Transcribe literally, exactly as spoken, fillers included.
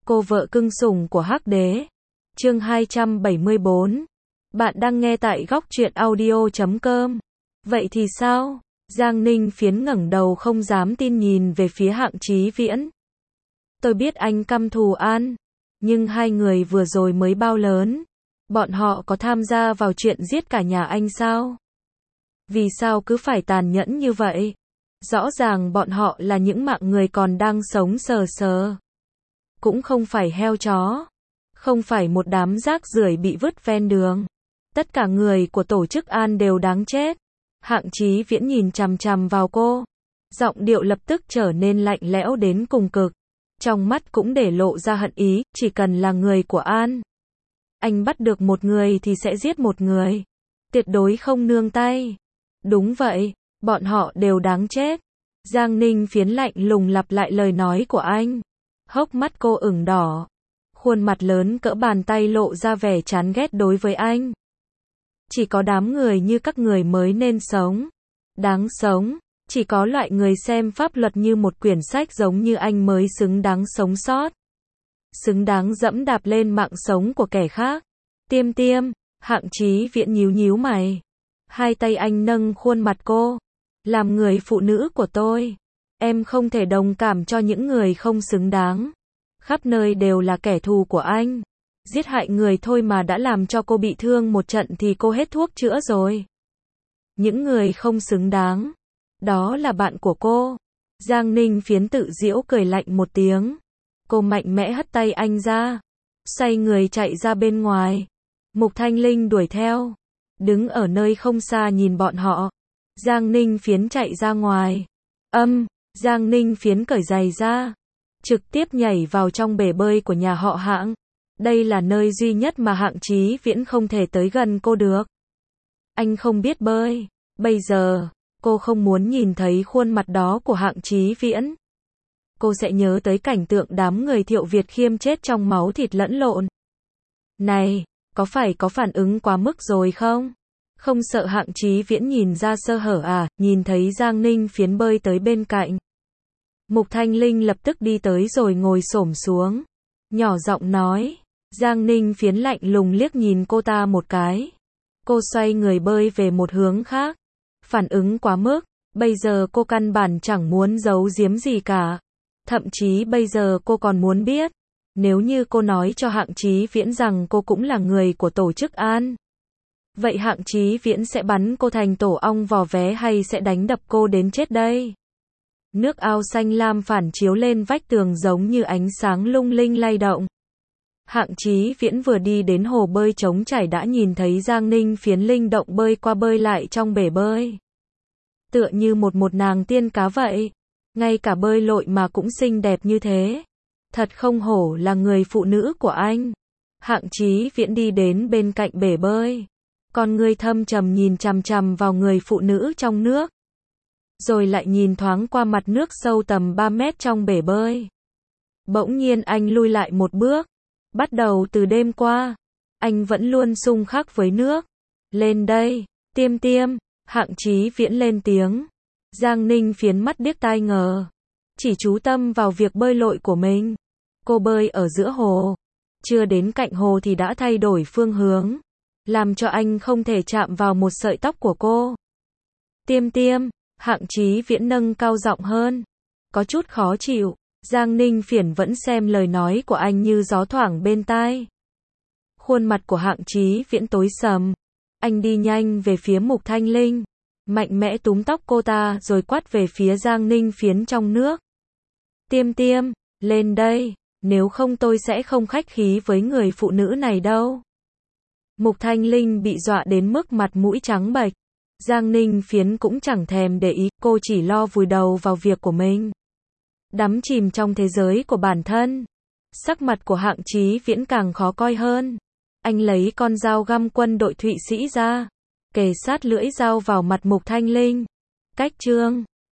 Cô vợ cưng sủng của Hắc Đế. Chương hai trăm bảy mươi bốn. Bạn đang nghe tại góc truyện audio chấm com. Vậy thì sao? Giang Ninh Phiến ngẩng đầu không dám tin nhìn về phía Hạng Chí Viễn. Tôi biết anh căm thù An, nhưng hai người vừa rồi mới bao lớn. Bọn họ có tham gia vào chuyện giết cả nhà anh sao? Vì sao cứ phải tàn nhẫn như vậy? Rõ ràng bọn họ là những mạng người còn đang sống sờ sờ. Cũng không phải heo chó. Không phải một đám rác rưởi bị vứt ven đường. Tất cả người của tổ chức An đều đáng chết. Hạng Chí Viễn nhìn chằm chằm vào cô. Giọng điệu lập tức trở nên lạnh lẽo đến cùng cực. Trong mắt cũng để lộ ra hận ý, chỉ cần là người của An. Anh bắt được một người thì sẽ giết một người. Tuyệt đối không nương tay. Đúng vậy, bọn họ đều đáng chết. Giang Ninh Phiến lạnh lùng lặp lại lời nói của anh. Hốc mắt cô ửng đỏ. Khuôn mặt lớn cỡ bàn tay lộ ra vẻ chán ghét đối với anh. Chỉ có đám người như các người mới nên sống. Đáng sống. Chỉ có loại người xem pháp luật như một quyển sách giống như anh mới xứng đáng sống sót. Xứng đáng dẫm đạp lên mạng sống của kẻ khác. Tiêm tiêm, Hạng Chí Viễn nhíu nhíu mày. Hai tay anh nâng khuôn mặt cô. Làm người phụ nữ của tôi, em không thể đồng cảm cho những người không xứng đáng. Khắp nơi đều là kẻ thù của anh. Giết hại người thôi mà đã làm cho cô bị thương một trận thì cô hết thuốc chữa rồi. Những người không xứng đáng. Đó là bạn của cô. Giang Ninh Phiến tự giễu cười lạnh một tiếng. Cô mạnh mẽ hất tay anh ra. Xoay người chạy ra bên ngoài. Mục Thanh Linh đuổi theo. Đứng ở nơi không xa nhìn bọn họ. Giang Ninh Phiến chạy ra ngoài. Âm, Giang Ninh Phiến cởi giày ra. Trực tiếp nhảy vào trong bể bơi của nhà họ Hạng. Đây là nơi duy nhất mà Hạng Chí Viễn không thể tới gần cô được. Anh không biết bơi. Bây giờ, cô không muốn nhìn thấy khuôn mặt đó của Hạng Chí Viễn. Cô sẽ nhớ tới cảnh tượng đám người Thiệu Việt Khiêm chết trong máu thịt lẫn lộn. Này, có phải có phản ứng quá mức rồi không? Không sợ Hạng Chí Viễn nhìn ra sơ hở à? Nhìn thấy Giang Ninh Phiến bơi tới bên cạnh. Mục Thanh Linh lập tức đi tới rồi ngồi xổm xuống. Nhỏ giọng nói. Giang Ninh Phiến lạnh lùng liếc nhìn cô ta một cái. Cô xoay người bơi về một hướng khác. Phản ứng quá mức. Bây giờ cô căn bản chẳng muốn giấu giếm gì cả. Thậm chí bây giờ cô còn muốn biết. Nếu như cô nói cho Hạng Chí Viễn rằng cô cũng là người của tổ chức An. Vậy Hạng Chí Viễn sẽ bắn cô thành tổ ong vò vé hay sẽ đánh đập cô đến chết đây? Nước ao xanh lam phản chiếu lên vách tường giống như ánh sáng lung linh lay động. Hạng Chí Viễn vừa đi đến hồ bơi trống chảy đã nhìn thấy Giang Ninh Phiến linh động bơi qua bơi lại trong bể bơi. Tựa như một một nàng tiên cá vậy. Ngay cả bơi lội mà cũng xinh đẹp như thế. Thật không hổ là người phụ nữ của anh. Hạng Chí Viễn đi đến bên cạnh bể bơi. Con người thâm trầm nhìn chằm chằm vào người phụ nữ trong nước. Rồi lại nhìn thoáng qua mặt nước sâu tầm ba mét trong bể bơi. Bỗng nhiên anh lui lại một bước. Bắt đầu từ đêm qua, anh vẫn luôn xung khắc với nước. Lên đây, Tiêm tiêm, Hạng Chí Viễn lên tiếng. Giang Ninh Phiến mắt điếc tai ngờ. Chỉ chú tâm vào việc bơi lội của mình. Cô bơi ở giữa hồ. Chưa đến cạnh hồ thì đã thay đổi phương hướng. Làm cho anh không thể chạm vào một sợi tóc của cô. Tiêm tiêm, Hạng Chí Viễn nâng cao giọng hơn. Có chút khó chịu. Giang Ninh Phiến vẫn xem lời nói của anh như gió thoảng bên tai. Khuôn mặt của Hạng Chí Viễn tối sầm. Anh đi nhanh về phía Mục Thanh Linh. Mạnh mẽ túm tóc cô ta rồi quát về phía Giang Ninh Phiến trong nước. Tiêm tiêm, lên đây. Nếu không tôi sẽ không khách khí với người phụ nữ này đâu. Mục Thanh Linh bị dọa đến mức mặt mũi trắng bệch. Giang Ninh Phiến cũng chẳng thèm để ý, cô chỉ lo vùi đầu vào việc của mình. Đắm chìm trong thế giới của bản thân. Sắc mặt của Hạng Chí Viễn càng khó coi hơn. Anh lấy con dao găm quân đội Thụy Sĩ ra. Kề sát lưỡi dao vào mặt Mục Thanh Linh. Cách chương